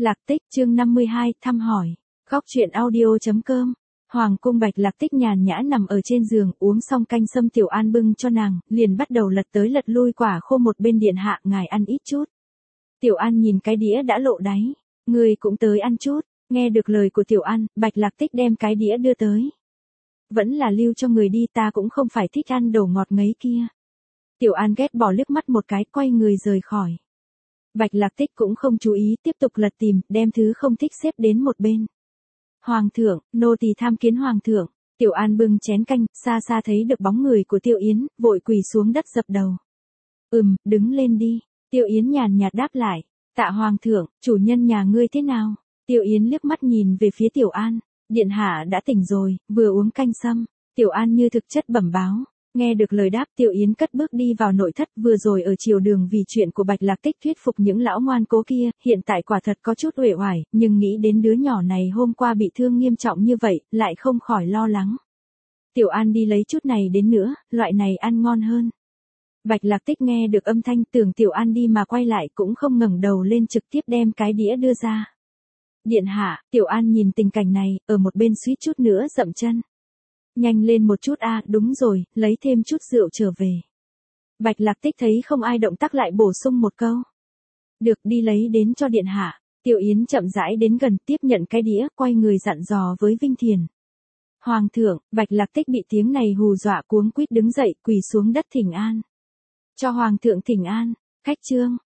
Lạc Tích chương 52 thăm hỏi. Góc truyện audio.com. Hoàng cung Bạch Lạc Tích nhàn nhã nằm ở trên giường, uống xong canh sâm Tiểu An bưng cho nàng, liền bắt đầu lật tới lật lui quả khô một bên. Điện hạ, ngài ăn ít chút. Tiểu An nhìn cái đĩa đã lộ đáy. Người cũng tới ăn chút. Nghe được lời của Tiểu An, Bạch Lạc Tích đem cái đĩa đưa tới. Vẫn là lưu cho người đi, ta cũng không phải thích ăn đồ ngọt ngấy kia. Tiểu An ghét bỏ liếc mắt một cái, quay người rời khỏi. Bạch Lạc Tích cũng không chú ý, tiếp tục lật tìm, đem thứ không thích xếp đến một bên. Hoàng thượng, nô tỳ tham kiến hoàng thượng. Tiểu An bưng chén canh, xa xa thấy được bóng người của Tiêu Yến, vội quỳ xuống đất dập đầu. Đứng lên đi. Tiêu Yến nhàn nhạt đáp lại. Tạ hoàng thượng, chủ nhân nhà ngươi thế nào? Tiêu Yến liếc mắt nhìn về phía Tiểu An. Điện hạ đã tỉnh rồi, vừa uống canh sâm. Tiểu An như thực chất bẩm báo. Nghe được lời đáp, Tiểu Yến cất bước đi vào nội thất. Vừa rồi ở triều đường vì chuyện của Bạch Lạc Tích thuyết phục những lão ngoan cố kia, hiện tại quả thật có chút uể oải, nhưng nghĩ đến đứa nhỏ này hôm qua bị thương nghiêm trọng như vậy, lại không khỏi lo lắng. Tiểu An đi lấy chút này đến nữa, loại này ăn ngon hơn. Bạch Lạc Tích nghe được âm thanh, tưởng Tiểu An đi mà quay lại, cũng không ngẩng đầu lên, trực tiếp đem cái đĩa đưa ra. Điện hạ. Tiểu An nhìn tình cảnh này, ở một bên suýt chút nữa dậm chân. Nhanh lên một chút a, đúng rồi, lấy thêm chút rượu trở về. Bạch Lạc Tích thấy không ai động tác lại bổ sung một câu. Được, đi lấy đến cho điện hạ. Tiểu Yến chậm rãi đến gần, tiếp nhận cái đĩa, quay người dặn dò với Vinh Thiền. Hoàng thượng. Bạch Lạc Tích bị tiếng này hù dọa, cuống quýt đứng dậy, quỳ xuống đất thỉnh an. Cho hoàng thượng thỉnh an. Khách trương.